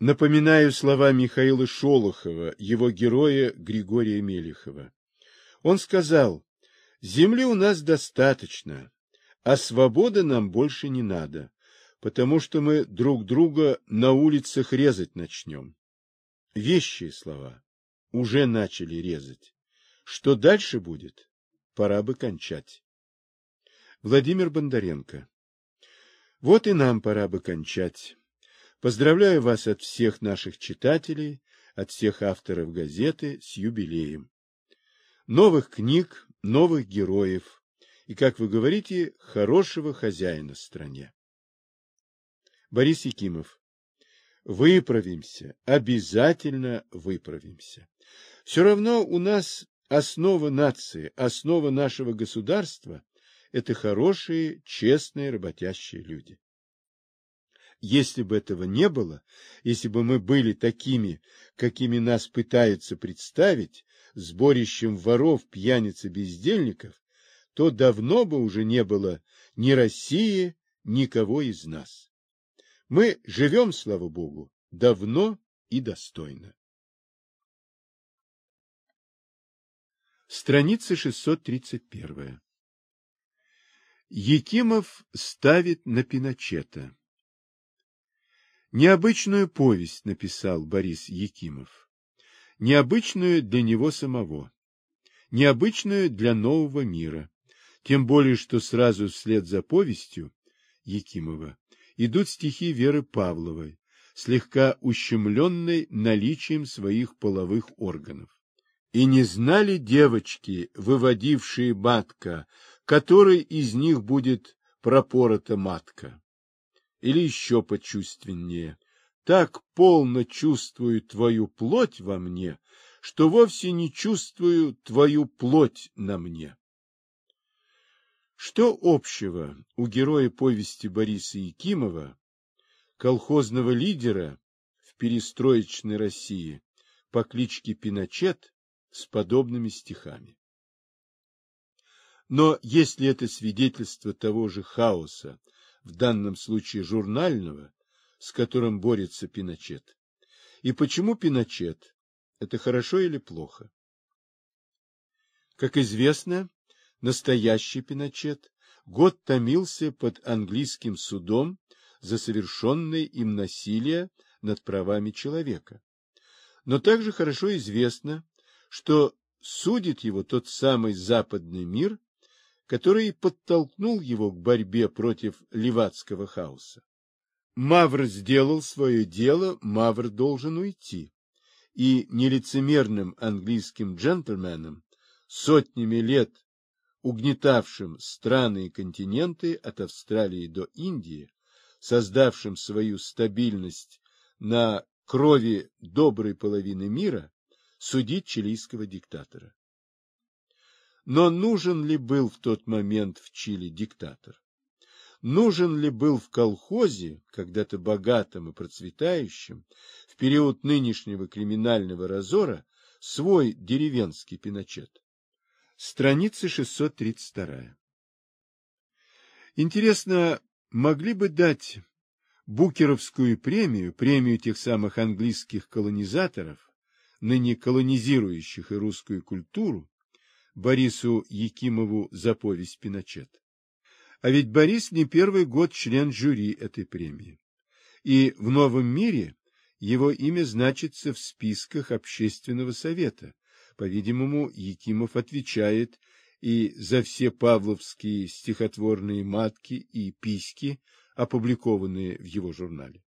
Напоминаю слова Михаила Шолохова, его героя Григория Мелехова. Он сказал: «Земли у нас достаточно, а свободы нам больше не надо, потому что мы друг друга на улицах резать начнем». Вещие слова. Уже начали резать. Что дальше будет? Пора бы кончать. Владимир Бондаренко. Вот и нам пора бы кончать. Поздравляю вас от всех наших читателей, от всех авторов газеты с юбилеем. Новых книг, новых героев и, как вы говорите, хорошего хозяина в стране. Борис Якимов. Выправимся, обязательно выправимся. Все равно у нас основа нации, основа нашего государства – это хорошие, честные, работящие люди. Если бы этого не было, если бы мы были такими, какими нас пытаются представить, сборищем воров, пьяниц и бездельников, то давно бы уже не было ни России, никого из нас. Мы живем, слава Богу, давно и достойно. Страница 631. Якимов ставит на Пиночета. Необычную повесть написал Борис Якимов. Необычную для него самого. Необычную для нового мира. Тем более, что сразу вслед за повестью Якимова идут стихи Веры Павловой, слегка ущемленной наличием своих половых органов. И не знали девочки, выводившие матка, которой из них будет пропорота матка. Или еще почувственнее. Так полно чувствую твою плоть во мне, что вовсе не чувствую твою плоть на мне. Что общего у героя повести Бориса Якимова, колхозного лидера в перестроечной России по кличке Пиночет, с подобными стихами? Но если это свидетельство того же хаоса, в данном случае журнального, с которым борется Пиночет. И почему Пиночет? Это хорошо или плохо? Как известно, настоящий Пиночет год томился под английским судом за совершенное им насилие над правами человека. Но также хорошо известно, что судит его тот самый западный мир, который подтолкнул его к борьбе против левацкого хаоса. Мавр сделал свое дело, Мавр должен уйти. И нелицемерным английским джентльменам, сотнями лет угнетавшим страны и континенты от Австралии до Индии, создавшим свою стабильность на крови доброй половины мира, судить чилийского диктатора. Но нужен ли был в тот момент в Чили диктатор? Нужен ли был в колхозе, когда-то богатым и процветающим, в период нынешнего криминального разора, свой деревенский Пиночет? Страница 632. Интересно, могли бы дать Букеровскую премию, премию тех самых английских колонизаторов, ныне колонизирующих и русскую культуру, Борису Якимову за повесть «Пиночет». А ведь Борис не первый год член жюри этой премии. И в «Новом мире» его имя значится в списках Общественного совета. По-видимому, Якимов отвечает и за все павловские стихотворные матки и письки, опубликованные в его журнале.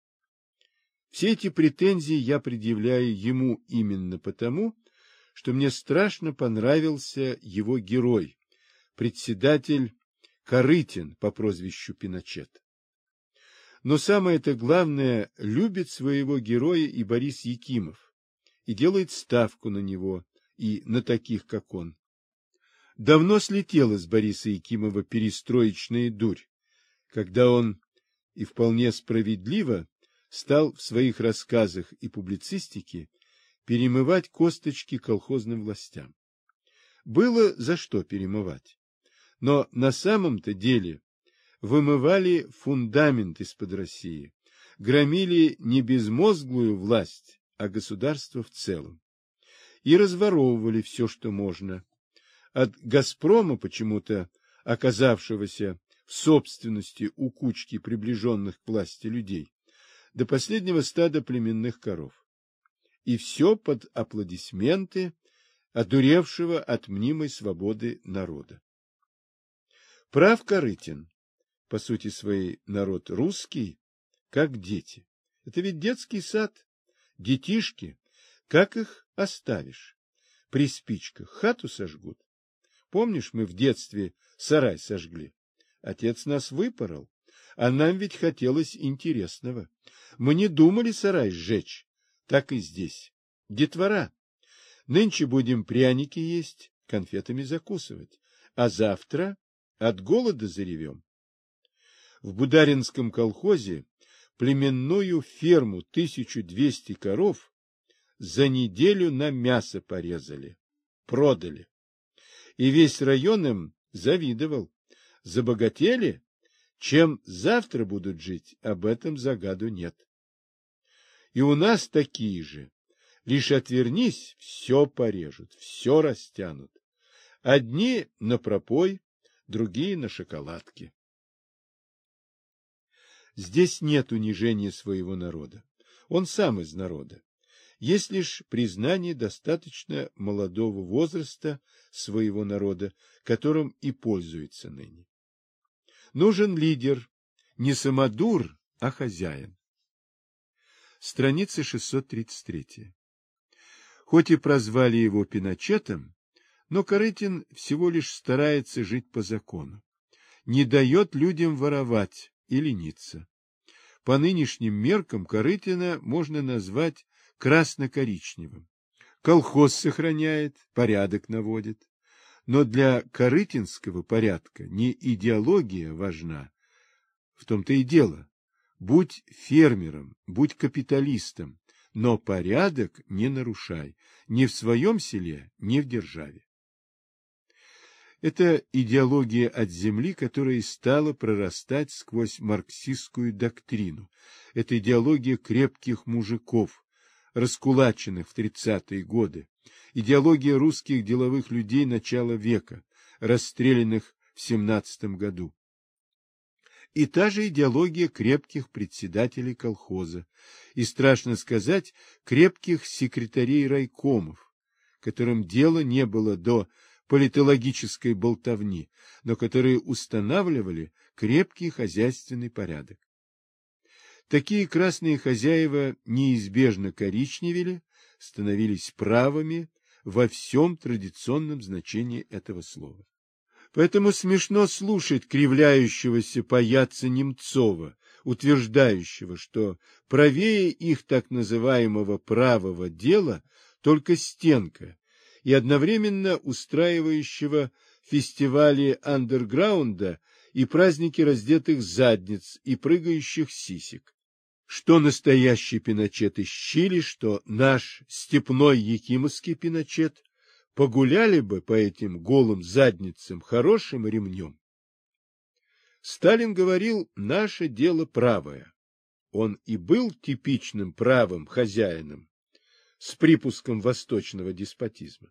Все эти претензии я предъявляю ему именно потому, что мне страшно понравился его герой, председатель Корытин по прозвищу Пиночет. Но самое-то главное, любит своего героя и Борис Якимов, и делает ставку на него и на таких, как он. Давно слетела с Бориса Якимова перестроечная дурь, когда он, и вполне справедливо, стал в своих рассказах и публицистике перемывать косточки колхозным властям. Было за что перемывать. Но на самом-то деле вымывали фундамент из-под России, громили не безмозглую власть, а государство в целом. И разворовывали все, что можно. От «Газпрома», почему-то оказавшегося в собственности у кучки приближенных к власти людей, до последнего стада племенных коров. И все под аплодисменты одуревшего от мнимой свободы народа. Прав Корытин. По сути своей народ русский, как дети. Это ведь детский сад. Детишки. Как их оставишь? При спичках хату сожгут. Помнишь, мы в детстве сарай сожгли? Отец нас выпорол. А нам ведь хотелось интересного. Мы не думали сарай сжечь. Так и здесь. Детвора. Нынче будем пряники есть, конфетами закусывать. А завтра от голода заревем. В Бударинском колхозе племенную ферму 1200 коров за неделю на мясо порезали, продали. И весь район им завидовал. Забогатели? Чем завтра будут жить, об этом загаду нет. И у нас такие же. Лишь отвернись, все порежут, все растянут. Одни на пропой, другие на шоколадки. Здесь нет унижения своего народа. Он сам из народа. Есть лишь признание достаточно молодого возраста своего народа, которым и пользуется ныне. Нужен лидер, не самодур, а хозяин. Страница 633. Хоть и прозвали его Пиночетом, но Корытин всего лишь старается жить по закону. Не дает людям воровать и лениться. По нынешним меркам Корытина можно назвать красно-коричневым. Колхоз сохраняет, порядок наводит. Но для корытинского порядка не идеология важна. В том-то и дело. Будь фермером, будь капиталистом, но порядок не нарушай, ни в своем селе, ни в державе. Это идеология от земли, которая и стала прорастать сквозь марксистскую доктрину. Это идеология крепких мужиков, раскулаченных в 30-е годы. Идеология русских деловых людей начала века, расстрелянных в 17 году. И та же идеология крепких председателей колхоза, и, страшно сказать, крепких секретарей райкомов, которым дела не было до политологической болтовни, но которые устанавливали крепкий хозяйственный порядок. Такие красные хозяева неизбежно коричневели, становились правыми во всем традиционном значении этого слова. Поэтому смешно слушать кривляющегося паяца Немцова, утверждающего, что правее их так называемого правого дела только стенка, и одновременно устраивающего фестивали андерграунда и праздники раздетых задниц и прыгающих сисек. Что настоящий Пиночет из Чили, что наш степной якимовский Пиночет погуляли бы по этим голым задницам хорошим ремнем. Сталин говорил: наше дело правое. Он и был типичным правым хозяином с припуском восточного деспотизма.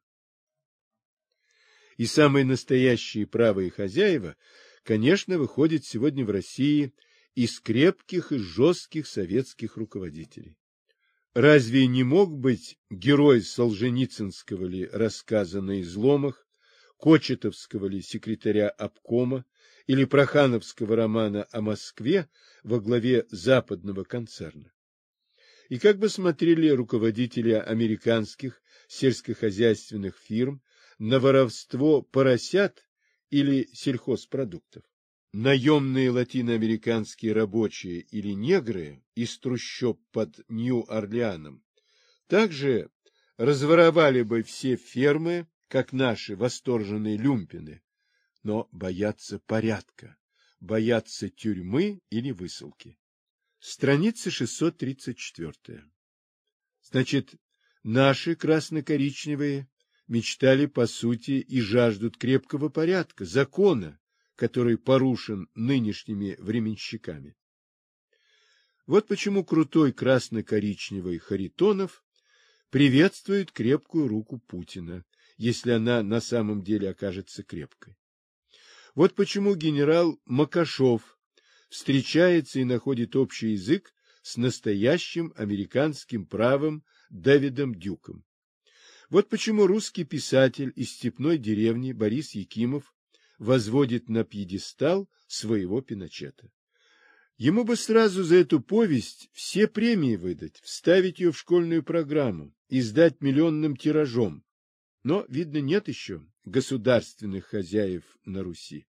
И самые настоящие правые хозяева, конечно, выходят сегодня в России из крепких и жестких советских руководителей. Разве не мог быть герой Солженицынского ли рассказа «На изломах», Кочетовского ли секретаря обкома или Прохановского романа о Москве во главе западного концерна? И как бы смотрели руководители американских сельскохозяйственных фирм на воровство поросят или сельхозпродуктов? Наемные латиноамериканские рабочие или негры из трущоб под Нью-Орлеаном также разворовали бы все фермы, как наши восторженные люмпины, но боятся порядка, боятся тюрьмы или высылки. Страница 634. Значит, наши красно-коричневые мечтали по сути и жаждут крепкого порядка, закона, который порушен нынешними временщиками. Вот почему крутой красно-коричневый Харитонов приветствует крепкую руку Путина, если она на самом деле окажется крепкой. Вот почему генерал Макашов встречается и находит общий язык с настоящим американским правым Дэвидом Дюком. Вот почему русский писатель из степной деревни Борис Якимов возводит на пьедестал своего Пиночета. Ему бы сразу за эту повесть все премии выдать, вставить ее в школьную программу, издать миллионным тиражом. Но, видно, нет еще государственных хозяев на Руси.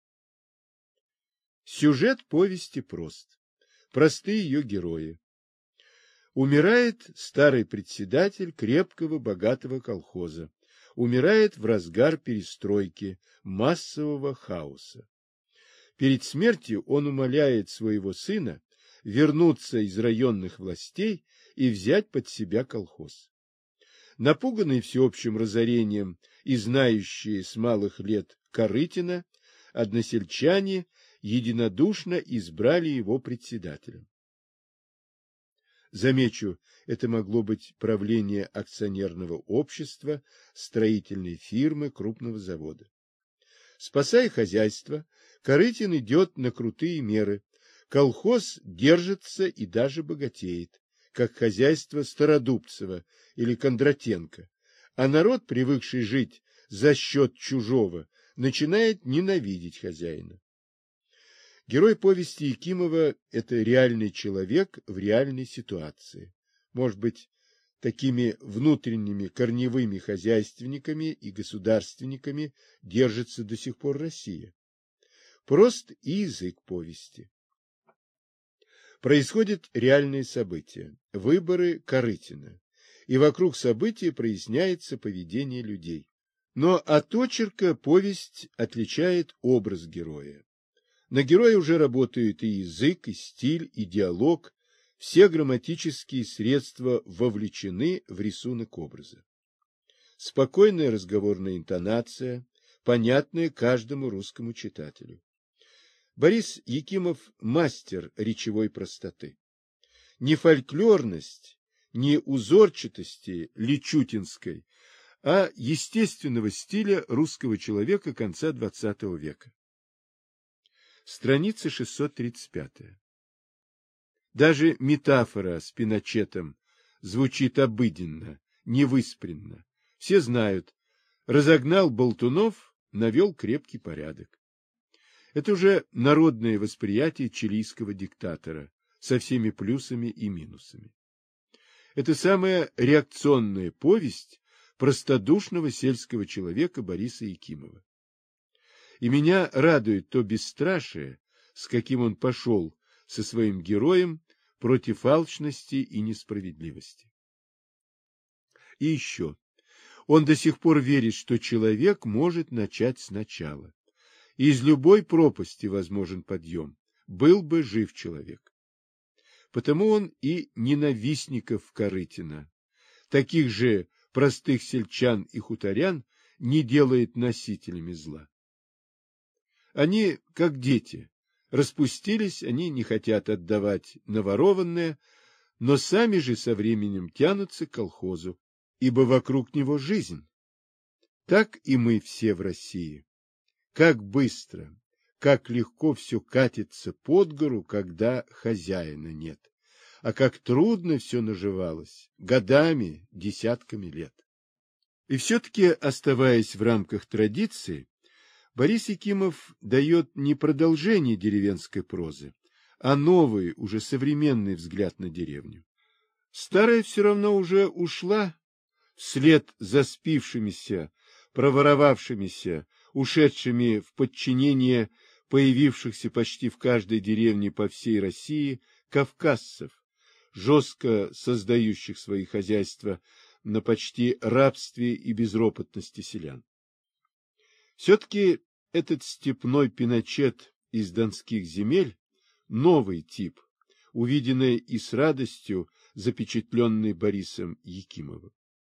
Сюжет повести прост. Простые ее герои. Умирает старый председатель крепкого богатого колхоза. Умирает в разгар перестройки, массового хаоса. Перед смертью он умоляет своего сына вернуться из районных властей и взять под себя колхоз. Напуганный всеобщим разорением и знающие с малых лет Корытина, односельчане единодушно избрали его председателем. Замечу, это могло быть правление акционерного общества, строительной фирмы, крупного завода. Спасая хозяйство, Корытин идет на крутые меры. Колхоз держится и даже богатеет, как хозяйство Стародубцева или Кондратенко, а народ, привыкший жить за счет чужого, начинает ненавидеть хозяина. Герой повести Якимова – это реальный человек в реальной ситуации. Может быть, такими внутренними корневыми хозяйственниками и государственниками держится до сих пор Россия. Прост и язык повести. Происходят реальные события, выборы Корытина, и вокруг события проясняется поведение людей. Но от очерка повесть отличает образ героя. На героя уже работают и язык, и стиль, и диалог, все грамматические средства вовлечены в рисунок образа. Спокойная разговорная интонация, понятная каждому русскому читателю. Борис Якимов – мастер речевой простоты. Не фольклорность, не узорчатости личутинской, а естественного стиля русского человека конца XX века. Страница 635. Даже метафора с Пиночетом звучит обыденно, невыспренно. Все знают, разогнал болтунов, навел крепкий порядок. Это уже народное восприятие чилийского диктатора со всеми плюсами и минусами. Это самая реакционная повесть простодушного сельского человека Бориса Якимова. И меня радует то бесстрашие, с каким он пошел со своим героем против алчности и несправедливости. И еще. Он до сих пор верит, что человек может начать сначала. И из любой пропасти возможен подъем. Был бы жив человек. Потому он и ненавистников Корытина, таких же простых сельчан и хуторян, не делает носителями зла. Они, как дети, распустились, они не хотят отдавать наворованное, но сами же со временем тянутся к колхозу, ибо вокруг него жизнь. Так и мы все в России. Как быстро, как легко все катится под гору, когда хозяина нет. А как трудно все наживалось, годами, десятками лет. И все-таки, оставаясь в рамках традиции, Борис Якимов дает не продолжение деревенской прозы, а новый, уже современный взгляд на деревню. Старая все равно уже ушла, вслед за спившимися, проворовавшимися, ушедшими в подчинение появившихся почти в каждой деревне по всей России кавказцев, жестко создающих свои хозяйства на почти рабстве и безропотности селян. Все-таки этот степной Пиночет из донских земель – новый тип, увиденный и с радостью запечатленный Борисом Якимовым.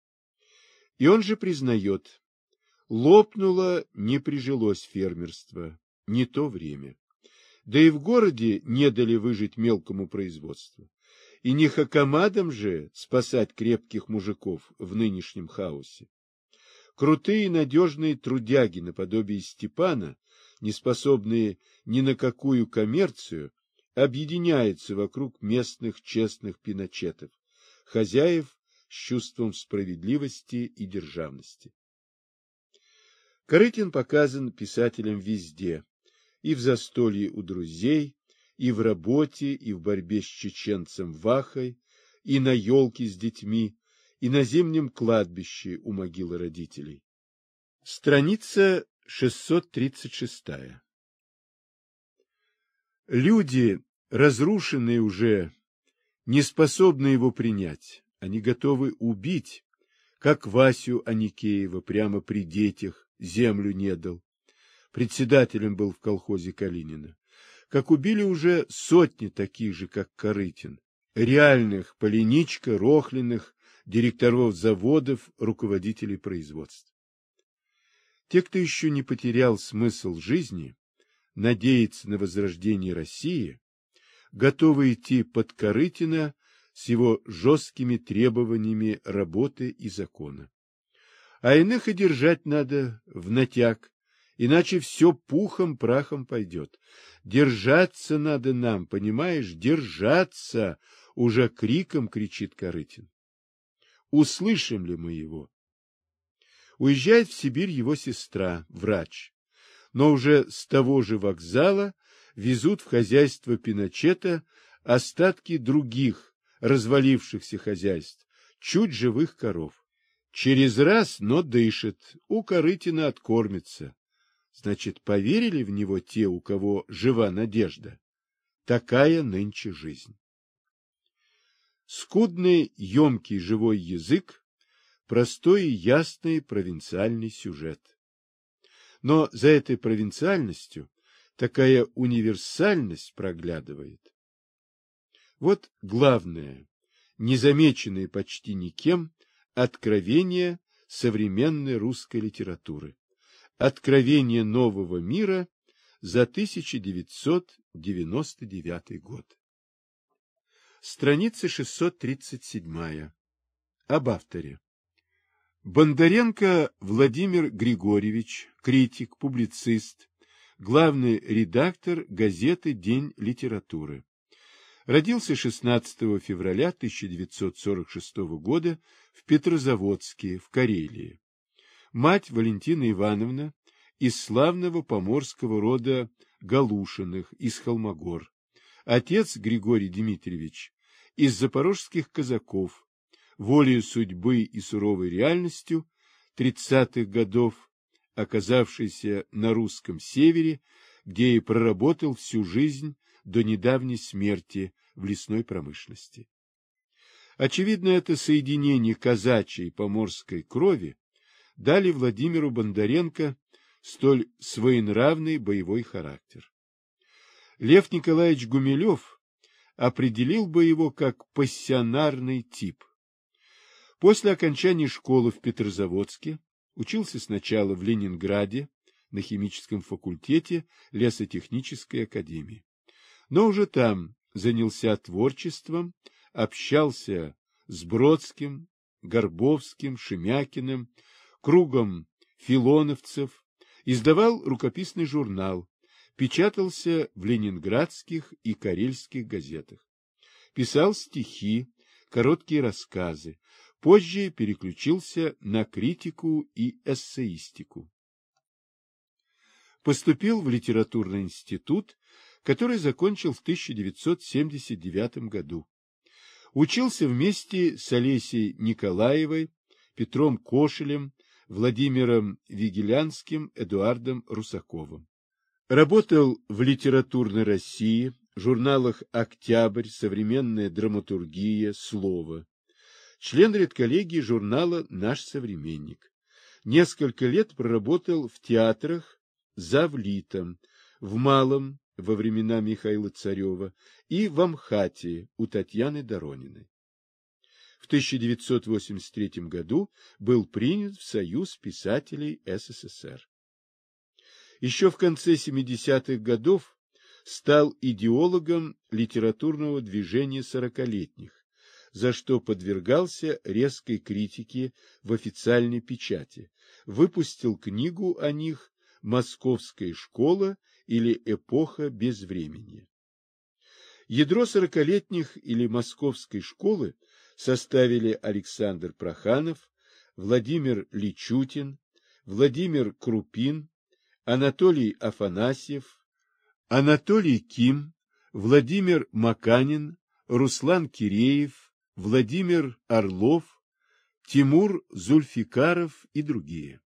И он же признает, лопнуло, не прижилось фермерство, не то время. Да и в городе не дали выжить мелкому производству. И не хакамадам же спасать крепких мужиков в нынешнем хаосе. Крутые и надежные трудяги наподобие Степана, не способные ни на какую коммерцию, объединяются вокруг местных честных пиночетов, хозяев с чувством справедливости и державности. Корытин показан писателем везде, и в застолье у друзей, и в работе, и в борьбе с чеченцем Вахой, и на елке с детьми, и на зимнем кладбище у могилы родителей. Страница 636. Люди, разрушенные уже, не способны его принять. Они готовы убить, как Васю Аникеева прямо при детях, землю не дал. Председателем был в колхозе Калинина. Как убили уже сотни таких же, как Корытин, реальных Полиничка, Рохлиных, директоров заводов, руководителей производств. Те, кто еще не потерял смысл жизни, надеется на возрождение России, готовы идти под Корытина с его жесткими требованиями работы и закона. А иных и держать надо в натяг, иначе все пухом-прахом пойдет. Держаться надо нам, понимаешь, держаться, уже криком кричит Корытин. Услышим ли мы его? Уезжает в Сибирь его сестра, врач, но уже с того же вокзала везут в хозяйство Пиночета остатки других развалившихся хозяйств, чуть живых коров. Через раз, но дышит, у Корытина откормится. Значит, поверили в него те, у кого жива надежда? Такая нынче жизнь. Скудный, емкий живой язык, простой и ясный провинциальный сюжет. Но за этой провинциальностью такая универсальность проглядывает. Вот главное, незамеченное почти никем, откровение современной русской литературы. Откровение нового мира за 1999 год. Страница 637. Об авторе. Бондаренко Владимир Григорьевич, критик, публицист, главный редактор газеты «День литературы». Родился 16 февраля 1946 года в Петрозаводске, в Карелии. Мать Валентина Ивановна из славного поморского рода Галушиных, из Холмогор. Отец Григорий Дмитриевич из запорожских казаков, волею судьбы и суровой реальностью 30-х годов, оказавшийся на русском севере, где и проработал всю жизнь до недавней смерти в лесной промышленности. Очевидно, это соединение казачьей и поморской крови дали Владимиру Бондаренко столь своенравный боевой характер. Лев Николаевич Гумилев определил бы его как пассионарный тип. После окончания школы в Петрозаводске учился сначала в Ленинграде на химическом факультете лесотехнической академии, но уже там занялся творчеством, общался с Бродским, Горбовским, Шемякиным, кругом филоновцев, издавал рукописный журнал, печатался в ленинградских и карельских газетах, писал стихи, короткие рассказы, позже переключился на критику и эссеистику. Поступил в литературный институт, который закончил в 1979 году. Учился вместе с Олесей Николаевой, Петром Кошелем, Владимиром Вигелянским, Эдуардом Русаковым. Работал в «Литературной России», журналах «Октябрь», «Современная драматургия», «Слово». Член редколлегии журнала «Наш современник». Несколько лет проработал в театрах завлитом, в Малом во времена Михаила Царева и в Амхате у Татьяны Дорониной. В 1983 году был принят в Союз писателей СССР. Еще в конце 70-х годов стал идеологом литературного движения сорокалетних, за что подвергался резкой критике в официальной печати, выпустил книгу о них «Московская школа» или «Эпоха безвременья». Ядро сорокалетних или Московской школы составили Александр Проханов, Владимир Личутин, Владимир Крупин, Анатолий Афанасьев, Анатолий Ким, Владимир Маканин, Руслан Киреев, Владимир Орлов, Тимур Зульфикаров и другие.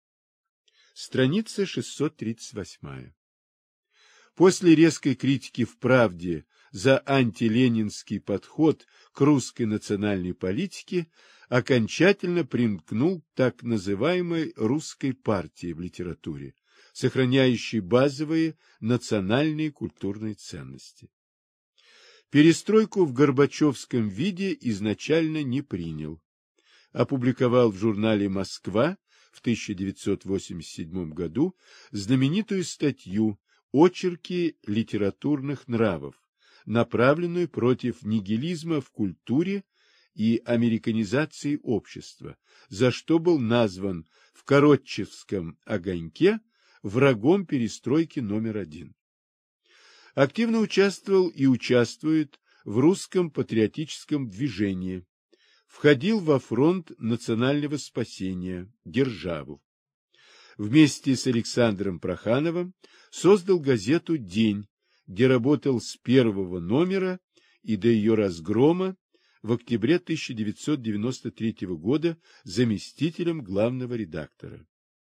Страница 638. После резкой критики в «Правде» за антиленинский подход к русской национальной политике окончательно примкнул к так называемой русской партии в литературе, сохраняющей базовые национальные культурные ценности. Перестройку в горбачевском виде изначально не принял. Опубликовал в журнале «Москва» в 1987 году знаменитую статью «Очерки литературных нравов», направленную против нигилизма в культуре и американизации общества, за что был назван в Коротчевском огоньке врагом перестройки номер 1. Активно участвовал и участвует в русском патриотическом движении, входил во фронт национального спасения, Державу. Вместе с Александром Прохановым создал газету «День», где работал с первого номера и до ее разгрома в октябре 1993 года заместителем главного редактора.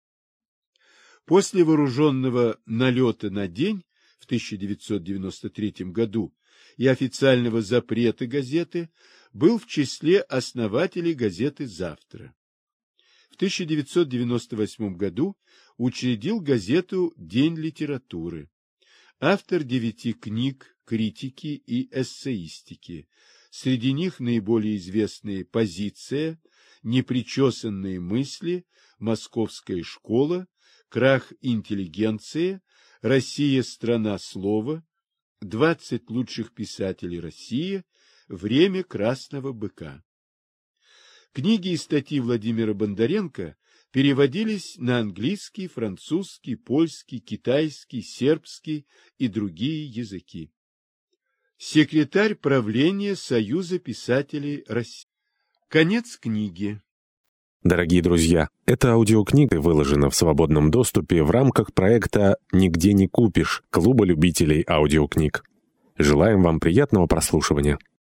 После вооруженного налета на «День» в 1993 году и официального запрета газеты был в числе основателей газеты «Завтра». В 1998 году учредил газету «День литературы». Автор 9 книг критики и эссеистики. Среди них наиболее известные «Позиция», «Непричесанные мысли», «Московская школа», «Крах интеллигенции», «Россия – страна слова», «20 лучших писателей России», «Время красного быка». Книги и статьи Владимира Бондаренко переводились на английский, французский, польский, китайский, сербский и другие языки. Секретарь правления Союза писателей России. Конец книги. Дорогие друзья, эта аудиокнига выложена в свободном доступе в рамках проекта «Нигде не купишь» Клуба любителей аудиокниг. Желаем вам приятного прослушивания.